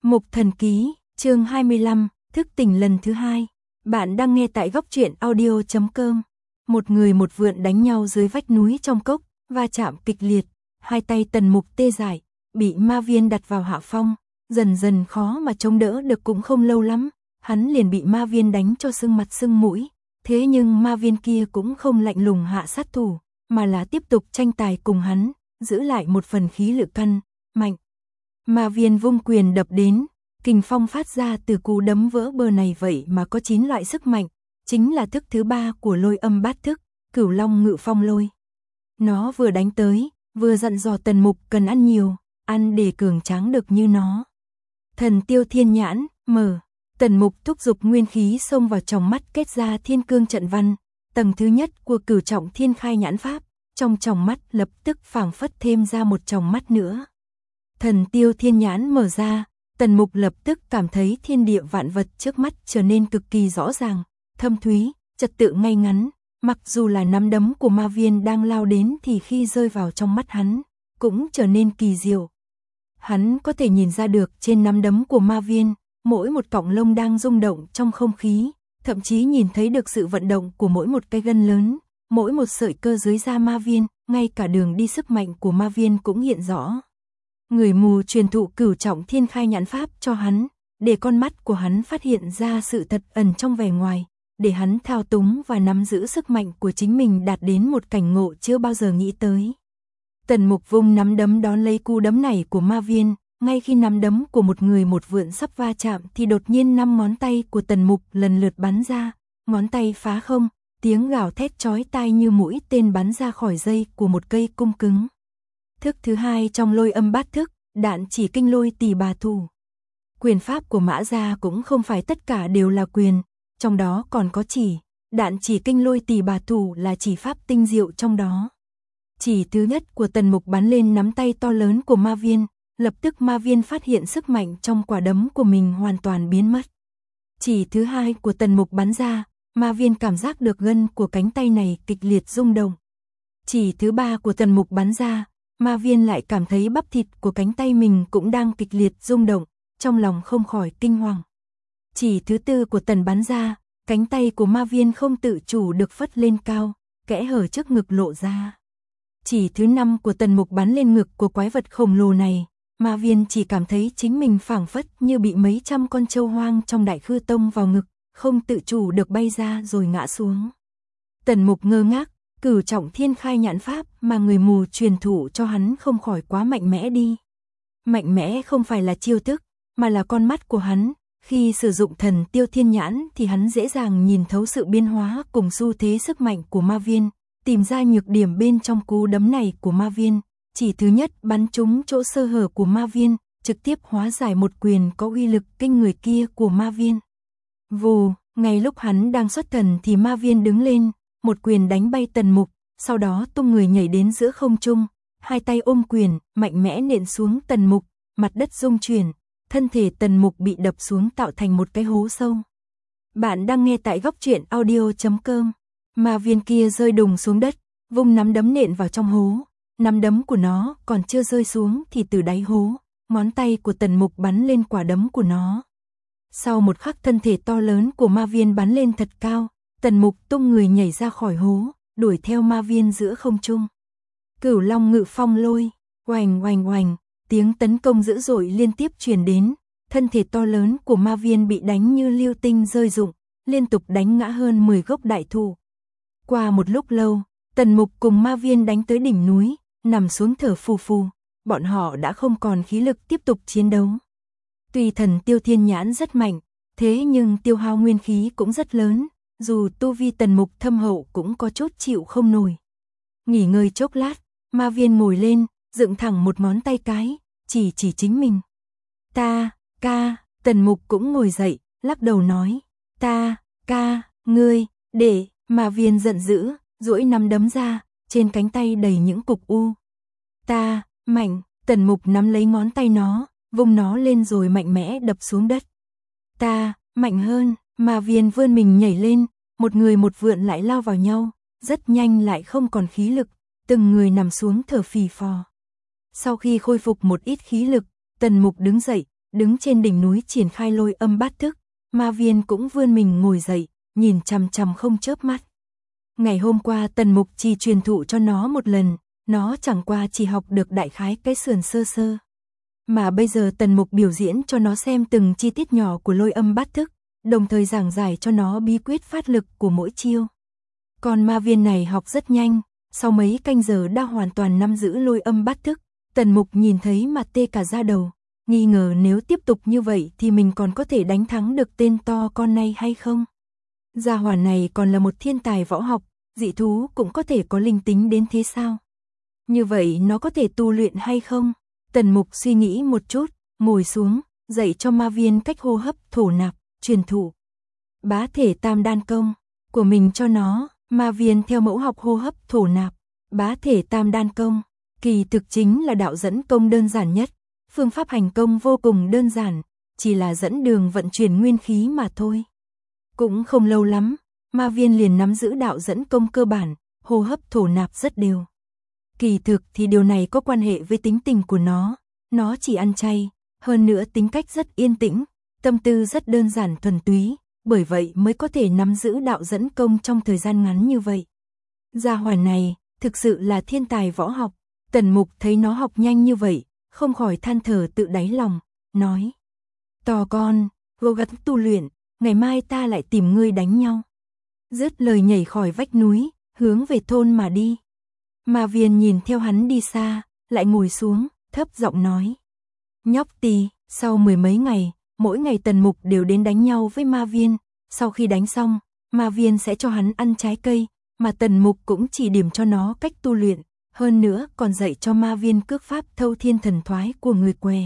Mục Thần Ký, chương 25, thức tỉnh lần thứ 2. Bạn đang nghe tại góc truyện audio.com. Một người một vượn đánh nhau dưới vách núi trong cốc, va chạm kịch liệt, hai tay Tần Mục tê dại, bị ma viên đặt vào hạ phong, dần dần khó mà chống đỡ được. Cũng không lâu lắm, hắn liền bị ma viên đánh cho sưng mặt sưng mũi. Thế nhưng ma viên kia cũng không lạnh lùng hạ sát thủ, mà là tiếp tục tranh tài cùng hắn, giữ lại một phần khí lực căn, mạnh. Ma viên vung quyền đập đến, kình phong phát ra từ cú đấm vỡ bờ này vậy mà có 9 loại sức mạnh, chính là thức thứ 3 của Lôi Âm Bát Thức, Cửu Long Ngự Phong Lôi. Nó vừa đánh tới, vừa dặn dò Tần Mục cần ăn nhiều, ăn để cường tráng được như nó. Thần Tiêu Thiên Nhãn, mở. Tần Mục thúc giục nguyên khí xông vào trong mắt, kết ra Thiên Cương Trận Văn, tầng thứ nhất của Cửu Trọng Thiên Khai Nhãn Pháp, trong tròng mắt lập tức phảng phất thêm ra một tròng mắt nữa. Thần Tiêu Thiên Nhãn mở ra, Tần Mục lập tức cảm thấy thiên địa vạn vật trước mắt trở nên cực kỳ rõ ràng, thâm thúy, trật tự ngay ngắn, mặc dù là nắm đấm của ma viên đang lao đến thì khi rơi vào trong mắt hắn, cũng trở nên kỳ diệu. Hắn có thể nhìn ra được trên nắm đấm của ma viên, mỗi một cọng lông đang rung động trong không khí, thậm chí nhìn thấy được sự vận động của mỗi một cái gân lớn, mỗi một sợi cơ dưới da ma viên, ngay cả đường đi sức mạnh của ma viên cũng hiện rõ. Người mù truyền thụ Cửu Trọng Thiên Khai Nhãn Pháp cho hắn, để con mắt của hắn phát hiện ra sự thật ẩn trong vẻ ngoài, để hắn thao túng và nắm giữ sức mạnh của chính mình đạt đến một cảnh ngộ chưa bao giờ nghĩ tới. Tần Mục vung nắm đấm đón lấy cú đấm này của ma viên, ngay khi nắm đấm của một người một vượn sắp va chạm thì đột nhiên 5 ngón tay của Tần Mục lần lượt bắn ra, ngón tay phá không, tiếng gào thét chói tai như mũi tên bắn ra khỏi dây của một cây cung cứng. Thức thứ 2 trong Lôi Âm Bát Thức, Đạn Chỉ Kinh Lôi Tỳ Bà Thủ. Quyền pháp của Mã Gia cũng không phải tất cả đều là quyền, trong đó còn có chỉ. Đạn Chỉ Kinh Lôi Tỳ Bà Thủ là chỉ pháp tinh diệu trong đó. Chỉ thứ nhất của Tần Mục bắn lên nắm tay to lớn của ma viên, lập tức ma viên phát hiện sức mạnh trong quả đấm của mình hoàn toàn biến mất. Chỉ thứ hai của Tần Mục bắn ra, ma viên cảm giác được gân của cánh tay này kịch liệt rung động. Chỉ thứ ba của Tần Mục bắn ra, ma viên lại cảm thấy bắp thịt của cánh tay mình cũng đang kịch liệt rung động, trong lòng không khỏi kinh hoàng. Chỉ thứ tư của Tần bắn ra, cánh tay của ma viên không tự chủ được phất lên cao, kẽ hở trước ngực lộ ra. Chỉ thứ 5 của Tần Mục bắn lên ngực của quái vật khổng lồ này, ma viên chỉ cảm thấy chính mình phảng phất như bị mấy trăm con trâu hoang trong Đại Khư Tông vào ngực, không tự chủ được bay ra rồi ngã xuống. Tần Mục ngơ ngác, Cửu Trọng Thiên Khai Nhãn Pháp mà người mù truyền thụ cho hắn không khỏi quá mạnh mẽ đi. Mạnh mẽ không phải là chiêu thức, mà là con mắt của hắn. Khi sử dụng Thần Tiêu Thiên Nhãn thì hắn dễ dàng nhìn thấu sự biến hóa cùng xu thế sức mạnh của ma viên, tìm ra nhược điểm bên trong cú đấm này của ma viên. Chỉ thứ nhất bắn trúng chỗ sơ hở của ma viên, trực tiếp hóa giải một quyền có uy lực kinh người kia của ma viên. Vù, ngay lúc hắn đang xuất thần thì ma viên đứng lên, một quyền đánh bay Tần Mục, sau đó tung người nhảy đến giữa không trung, hai tay ôm quyền, mạnh mẽ nện xuống Tần Mục, mặt đất rung chuyển, thân thể Tần Mục bị đập xuống tạo thành một cái hố sâu. Bạn đang nghe tại góc truyện audio.com. Ma viên kia rơi đùng xuống đất, vung nắm đấm nện vào trong hố. Nắm đấm của nó còn chưa rơi xuống thì từ đáy hố, ngón tay của Tần Mục bắn lên quả đấm của nó. Sau một khắc thân thể to lớn của ma viên bắn lên thật cao, Tần Mục tung người nhảy ra khỏi hố, đuổi theo ma viên giữa không trung. Cửu Long Ngự Phong Lôi, oành oành oành, tiếng tấn công dữ dội liên tiếp truyền đến, thân thể to lớn của ma viên bị đánh như lưu tinh rơi rụng, liên tục đánh ngã hơn 10 gốc đại thụ. Qua một lúc lâu, Tần Mục cùng ma viên đánh tới đỉnh núi, nằm xuống thở phù phù, bọn họ đã không còn khí lực tiếp tục chiến đấu. Tuy Thần Tiêu Thiên Nhãn rất mạnh, thế nhưng tiêu hao nguyên khí cũng rất lớn, dù tu vi Tần Mục thâm hậu cũng có chút chịu không nổi. Nghỉ ngơi chốc lát, ma viên ngồi lên, dựng thẳng một ngón tay cái, chỉ chính mình. Ta, ca, Tần Mục cũng ngồi dậy, lắc đầu nói, ta, ca, ngươi, để, ma viên giận dữ, duỗi nắm đấm ra, trên cánh tay đầy những cục u. Ta, mạnh, Tần Mục nắm lấy ngón tay nó, vung nó lên rồi mạnh mẽ đập xuống đất. Ta, mạnh hơn, ma viên vươn mình nhảy lên, một người một vượn lại lao vào nhau, rất nhanh lại không còn khí lực, từng người nằm xuống thở phì phò. Sau khi khôi phục một ít khí lực, Tần Mục đứng dậy, đứng trên đỉnh núi triển khai lôi âm bát thức, Ma Viên cũng vươn mình ngồi dậy, nhìn chằm chằm không chớp mắt. Ngày hôm qua Tần Mục chỉ truyền thụ cho nó một lần, nó chẳng qua chỉ học được đại khái cái sườn sơ sơ. Mà bây giờ Tần Mục biểu diễn cho nó xem từng chi tiết nhỏ của lôi âm bát thức, đồng thời giảng giải cho nó bí quyết phát lực của mỗi chiêu. Còn Ma Viên này học rất nhanh, sau mấy canh giờ đã hoàn toàn nắm giữ lôi âm bát thức. Tần Mục nhìn thấy mà tê cả da đầu, nghi ngờ nếu tiếp tục như vậy thì mình còn có thể đánh thắng được tên to con này hay không. Gia hỏa này còn là một thiên tài võ học, dị thú cũng có thể có linh tính đến thế sao? Như vậy nó có thể tu luyện hay không? Tần Mục suy nghĩ một chút, ngồi xuống, dạy cho Ma Viên cách hô hấp thổ nạp, truyền thụ bá thể tam đan công của mình cho nó. Ma Viên theo mẫu học hô hấp thổ nạp, bá thể tam đan công, kỳ thực chính là đạo dẫn công đơn giản nhất, phương pháp hành công vô cùng đơn giản, chỉ là dẫn đường vận chuyển nguyên khí mà thôi. Cũng không lâu lắm, Ma Viên liền nắm giữ đạo dẫn công cơ bản, hô hấp thổ nạp rất đều. Kỳ thực thì điều này có quan hệ với tính tình của nó chỉ ăn chay, hơn nữa tính cách rất yên tĩnh, tâm tư rất đơn giản thuần túy, bởi vậy mới có thể nắm giữ đạo dẫn công trong thời gian ngắn như vậy. Gia hỏa này, thực sự là thiên tài võ học. Tần Mục thấy nó học nhanh như vậy, không khỏi than thở tự đáy lòng, nói: "To con, cố gắng tu luyện, ngày mai ta lại tìm ngươi đánh nhau." Dứt lời nhảy khỏi vách núi, hướng về thôn mà đi. Ma Viên nhìn theo hắn đi xa, lại ngồi xuống, thấp giọng nói: "Nhóc tì." Sau mười mấy ngày, mỗi ngày Tần Mục đều đến đánh nhau với Ma Viên, sau khi đánh xong, Ma Viên sẽ cho hắn ăn trái cây, mà Tần Mục cũng chỉ điểm cho nó cách tu luyện, hơn nữa còn dạy cho Ma Viên cước pháp thâu thiên thần thoái của người què.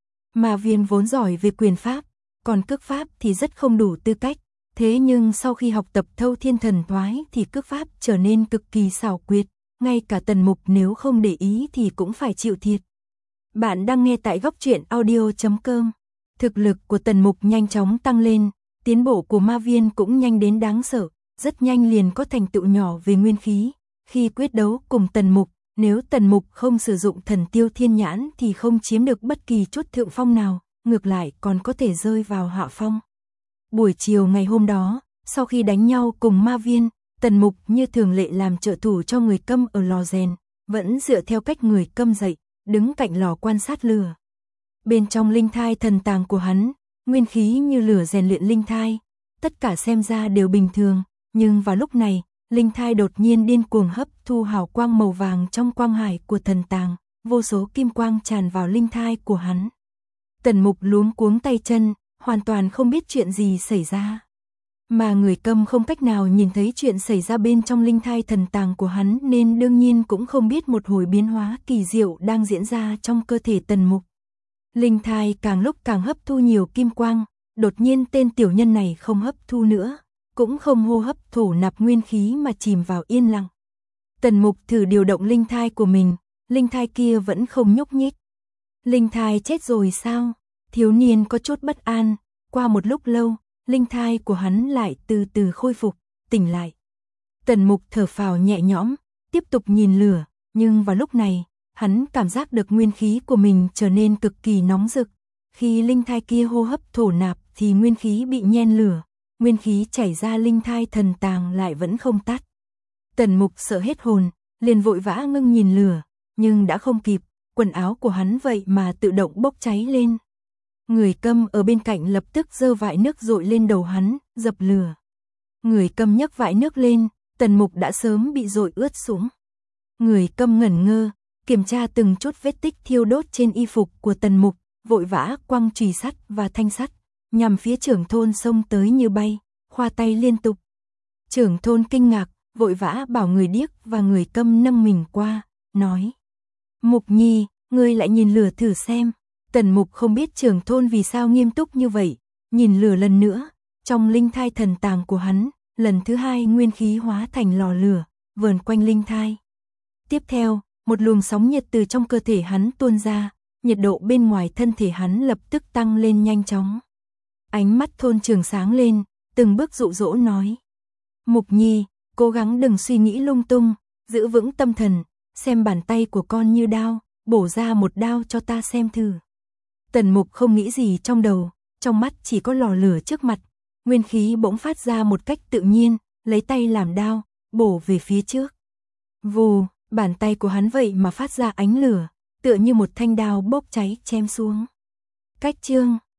Ma Viên vốn giỏi về quyền pháp, còn cước pháp thì rất không đủ tư cách, thế nhưng sau khi học tập thâu thiên thần thoái thì cước pháp trở nên cực kỳ xảo quyệt, ngay cả Tần Mục nếu không để ý thì cũng phải chịu thiệt. Bạn đang nghe tại Góc Truyện Audio.com. Thực lực của Tần Mục nhanh chóng tăng lên, tiến bộ của Ma Viên cũng nhanh đến đáng sợ, rất nhanh liền có thành tựu nhỏ về nguyên khí. Khi quyết đấu cùng Tần Mục, nếu Tần Mục không sử dụng thần tiêu thiên nhãn thì không chiếm được bất kỳ chút thượng phong nào, ngược lại còn có thể rơi vào hạ phong. Buổi chiều ngày hôm đó, sau khi đánh nhau cùng Ma Viên, Tần Mục như thường lệ làm trợ thủ cho người câm ở lò rèn, vẫn dựa theo cách người câm dạy, đứng cạnh lò quan sát lửa. Bên trong linh thai thần tàng của hắn, nguyên khí như lửa rèn luyện linh thai, tất cả xem ra đều bình thường, nhưng vào lúc này, linh thai đột nhiên điên cuồng hấp thu hào quang màu vàng trong quang hải của thần tàng, vô số kim quang tràn vào linh thai của hắn. Tần Mục luống cuống tay chân, hoàn toàn không biết chuyện gì xảy ra. Mà người câm không cách nào nhìn thấy chuyện xảy ra bên trong linh thai thần tàng của hắn nên đương nhiên cũng không biết một hồi biến hóa kỳ diệu đang diễn ra trong cơ thể Tần Mục. Linh thai càng lúc càng hấp thu nhiều kim quang, đột nhiên tên tiểu nhân này không hấp thu nữa, cũng không hô hấp thổ nạp nguyên khí mà chìm vào yên lặng. Tần Mục thử điều động linh thai của mình, linh thai kia vẫn không nhúc nhích. Linh thai chết rồi sao? Thiếu niên có chút bất an, qua một lúc lâu, linh thai của hắn lại từ từ khôi phục, tỉnh lại. Tần Mục thở phào nhẹ nhõm, tiếp tục nhìn lửa, nhưng vào lúc này, hắn cảm giác được nguyên khí của mình trở nên cực kỳ nóng rực. Khi linh thai kia hô hấp thổ nạp thì nguyên khí bị nhen lửa, nguyên khí chảy ra linh thai thần tàng lại vẫn không tắt. Tần Mục sợ hết hồn, liền vội vã ngưng nhìn lửa, nhưng đã không kịp, quần áo của hắn vậy mà tự động bốc cháy lên. Người câm ở bên cạnh lập tức giơ vại nước dội lên đầu hắn, dập lửa. Người câm nhấc vại nước lên, Tần Mục đã sớm bị dội ướt sũng. Người câm ngẩn ngơ, kiểm tra từng chút vết tích thiêu đốt trên y phục của Tần Mục, vội vã quăng chùy sắt và thanh sắt, nhằm phía trưởng thôn xông tới như bay, khoa tay liên tục. Trưởng thôn kinh ngạc, vội vã bảo người điếc và người câm nâng mình qua, nói: "Mục Nhi, ngươi lại nhìn lửa thử xem." Tần Mục không biết trưởng thôn vì sao nghiêm túc như vậy, nhìn lửa lần nữa, trong linh thai thần tàng của hắn, lần thứ hai nguyên khí hóa thành lò lửa, vờn quanh linh thai. Tiếp theo, một luồng sóng nhiệt từ trong cơ thể hắn tuôn ra, nhiệt độ bên ngoài thân thể hắn lập tức tăng lên nhanh chóng. Ánh mắt thôn trưởng sáng lên, từng bước dụ dỗ nói: "Mục Nhi, cố gắng đừng suy nghĩ lung tung, giữ vững tâm thần, xem bàn tay của con như đao, bổ ra một đao cho ta xem thử." Tần Mục không nghĩ gì trong đầu, trong mắt chỉ có lò lửa trước mặt, nguyên khí bỗng phát ra một cách tự nhiên, lấy tay làm đao, bổ về phía trước. Vù, bàn tay của hắn vậy mà phát ra ánh lửa, tựa như một thanh đao bốc cháy chém xuống. Cách chương